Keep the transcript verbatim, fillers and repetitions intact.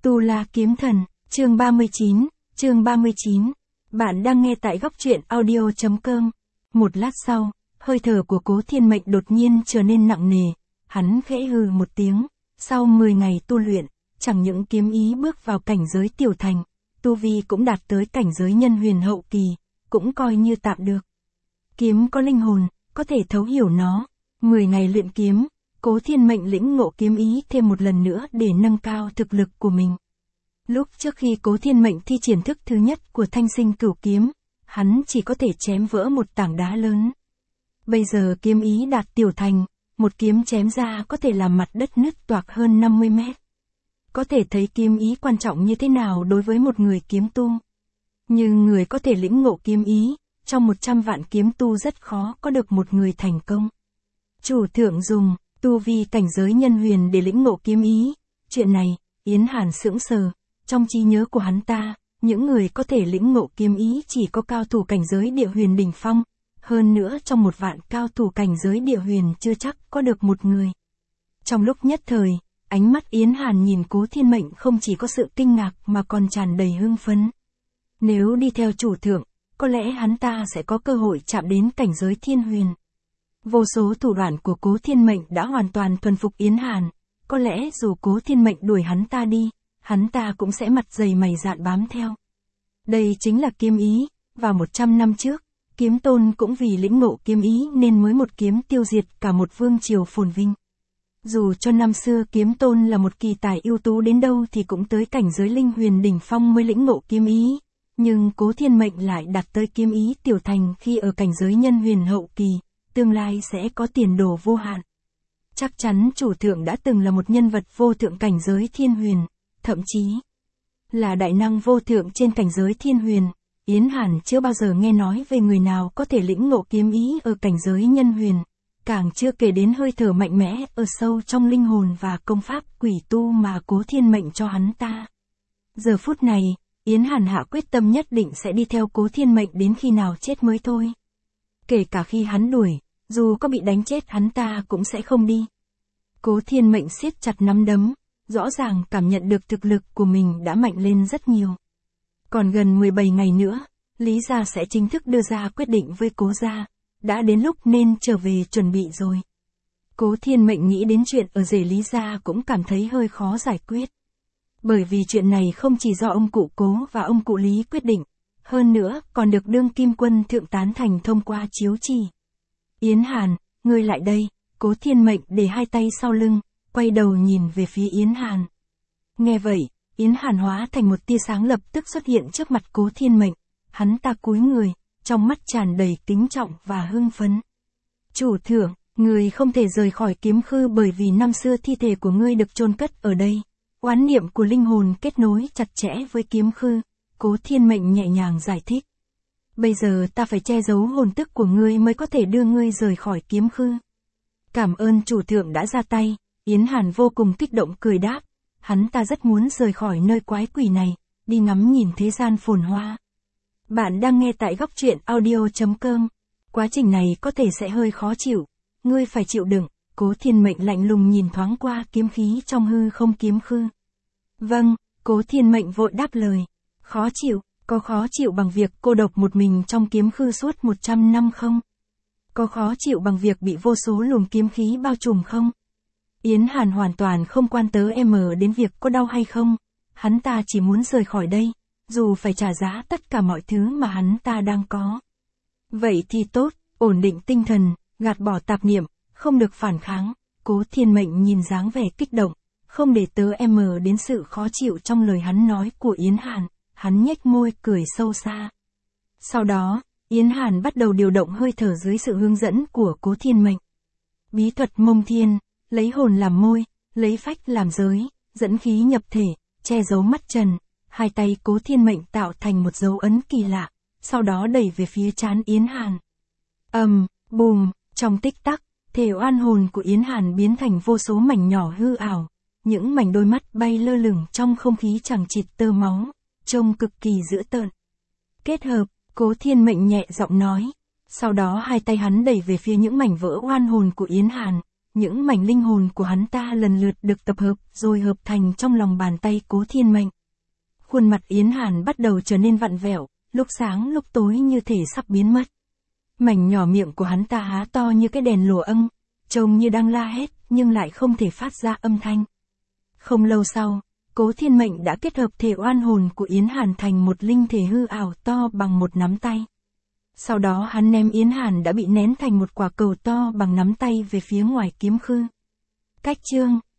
Tu La Kiếm Thần, chương ba mươi chín, chương ba mươi chín. Bạn đang nghe tại góc truyện audio chấm com. Một lát sau, hơi thở của Cố Thiên Mệnh đột nhiên trở nên nặng nề, hắn khẽ hừ một tiếng, sau mười ngày tu luyện, chẳng những kiếm ý bước vào cảnh giới tiểu thành, tu vi cũng đạt tới cảnh giới nhân huyền hậu kỳ, cũng coi như tạm được. Kiếm có linh hồn, có thể thấu hiểu nó, mười ngày luyện kiếm, Cố Thiên Mệnh lĩnh ngộ kiếm ý thêm một lần nữa để nâng cao thực lực của mình. Lúc trước khi Cố Thiên Mệnh thi triển thức thứ nhất của Thanh Sinh Cửu Kiếm, hắn chỉ có thể chém vỡ một tảng đá lớn. Bây giờ kiếm ý đạt tiểu thành, một kiếm chém ra có thể làm mặt đất nứt toạc hơn năm mươi mét. Có thể thấy kiếm ý quan trọng như thế nào đối với một người kiếm tu. Nhưng người có thể lĩnh ngộ kiếm ý, trong một trăm vạn kiếm tu rất khó có được một người thành công. Chủ thượng dùng tu vi cảnh giới nhân huyền để lĩnh ngộ kiếm ý. Chuyện này, Yến Hàn sững sờ, trong trí nhớ của hắn ta, những người có thể lĩnh ngộ kiếm ý chỉ có cao thủ cảnh giới địa huyền đỉnh phong, hơn nữa trong một vạn cao thủ cảnh giới địa huyền chưa chắc có được một người. Trong lúc nhất thời, ánh mắt Yến Hàn nhìn Cố Thiên Mệnh không chỉ có sự kinh ngạc mà còn tràn đầy hưng phấn. Nếu đi theo chủ thượng, có lẽ hắn ta sẽ có cơ hội chạm đến cảnh giới thiên huyền. Vô số thủ đoạn của Cố Thiên Mệnh đã hoàn toàn thuần phục Yến Hàn, có lẽ dù Cố Thiên Mệnh đuổi hắn ta đi, hắn ta cũng sẽ mặt dày mày dạn bám theo. Đây chính là kiếm ý, vào một trăm năm trước, Kiếm Tôn cũng vì lĩnh ngộ kiếm ý nên mới một kiếm tiêu diệt cả một vương triều phồn vinh. Dù cho năm xưa Kiếm Tôn là một kỳ tài ưu tú đến đâu thì cũng tới cảnh giới linh huyền đỉnh phong mới lĩnh ngộ kiếm ý, nhưng Cố Thiên Mệnh lại đạt tới kiếm ý tiểu thành khi ở cảnh giới nhân huyền hậu kỳ, tương lai sẽ có tiền đồ vô hạn. Chắc chắn chủ thượng đã từng là một nhân vật vô thượng cảnh giới thiên huyền, thậm chí là đại năng vô thượng trên cảnh giới thiên huyền. Yến Hàn chưa bao giờ nghe nói về người nào có thể lĩnh ngộ kiếm ý ở cảnh giới nhân huyền, càng chưa kể đến hơi thở mạnh mẽ ở sâu trong linh hồn và công pháp quỷ tu mà Cố Thiên Mệnh cho hắn ta. Giờ phút này, Yến Hàn hạ quyết tâm nhất định sẽ đi theo Cố Thiên Mệnh đến khi nào chết mới thôi. Kể cả khi hắn đuổi, dù có bị đánh chết hắn ta cũng sẽ không đi. Cố Thiên Mệnh siết chặt nắm đấm, rõ ràng cảm nhận được thực lực của mình đã mạnh lên rất nhiều. Còn gần mười bảy ngày nữa, Lý gia sẽ chính thức đưa ra quyết định với Cố gia, đã đến lúc nên trở về chuẩn bị rồi. Cố Thiên Mệnh nghĩ đến chuyện ở rể Lý gia cũng cảm thấy hơi khó giải quyết. Bởi vì chuyện này không chỉ do ông cụ Cố và ông cụ Lý quyết định, hơn nữa còn được đương kim quân thượng tán thành thông qua chiếu chỉ. Yến Hàn, ngươi lại đây. Cố Thiên Mệnh để hai tay sau lưng, quay đầu nhìn về phía Yến Hàn. Nghe vậy, Yến Hàn hóa thành một tia sáng lập tức xuất hiện trước mặt Cố Thiên Mệnh, hắn ta cúi người, trong mắt tràn đầy kính trọng và hưng phấn. Chủ thượng, ngươi không thể rời khỏi kiếm khư bởi vì năm xưa thi thể của ngươi được chôn cất ở đây. Oán niệm của linh hồn kết nối chặt chẽ với kiếm khư, Cố Thiên Mệnh nhẹ nhàng giải thích. Bây giờ ta phải che giấu hồn tức của ngươi mới có thể đưa ngươi rời khỏi kiếm khư. Cảm ơn chủ thượng đã ra tay. Yến Hàn vô cùng kích động cười đáp, hắn ta rất muốn rời khỏi nơi quái quỷ này, đi ngắm nhìn thế gian phồn hoa. Bạn đang nghe tại góc truyện audio chấm com. Quá trình này có thể sẽ hơi khó chịu, ngươi phải chịu đựng. Cố Thiên Mệnh lạnh lùng nhìn thoáng qua kiếm khí trong hư không kiếm khư. Vâng, Cố Thiên Mệnh vội đáp lời. Khó chịu, có khó chịu bằng việc cô độc một mình trong kiếm khư suốt một trăm năm không? Có khó chịu bằng việc bị vô số luồng kiếm khí bao trùm không? Yến Hàn hoàn toàn không quan tớ em đến việc có đau hay không, hắn ta chỉ muốn rời khỏi đây, dù phải trả giá tất cả mọi thứ mà hắn ta đang có. Vậy thì tốt, ổn định tinh thần, gạt bỏ tạp niệm, không được phản kháng. Cố Thiên Mệnh nhìn dáng vẻ kích động, không để tớ em đến sự khó chịu trong lời hắn nói của Yến Hàn, hắn nhếch môi cười sâu xa. Sau đó, Yến Hàn bắt đầu điều động hơi thở dưới sự hướng dẫn của Cố Thiên Mệnh. Bí thuật Mông Thiên, lấy hồn làm môi, lấy phách làm giới, dẫn khí nhập thể, che giấu mắt trần, hai tay Cố Thiên Mệnh tạo thành một dấu ấn kỳ lạ, sau đó đẩy về phía trán Yến Hàn. Ầm, um, bùm, trong tích tắc, thể oan hồn của Yến Hàn biến thành vô số mảnh nhỏ hư ảo, những mảnh đôi mắt bay lơ lửng trong không khí chẳng chịt tơ máu, trông cực kỳ dữ tợn. Kết hợp, Cố Thiên Mệnh nhẹ giọng nói, sau đó hai tay hắn đẩy về phía những mảnh vỡ oan hồn của Yến Hàn, những mảnh linh hồn của hắn ta lần lượt được tập hợp rồi hợp thành trong lòng bàn tay Cố Thiên Mệnh. Khuôn mặt Yến Hàn bắt đầu trở nên vặn vẹo, lúc sáng lúc tối như thể sắp biến mất. Mảnh nhỏ miệng của hắn ta há to như cái đèn lùa âm, trông như đang la hét nhưng lại không thể phát ra âm thanh. Không lâu sau, Cố Thiên Mệnh đã kết hợp thể oan hồn của Yến Hàn thành một linh thể hư ảo to bằng một nắm tay. Sau đó hắn ném Yến Hàn đã bị nén thành một quả cầu to bằng nắm tay về phía ngoài kiếm khư. Cách chương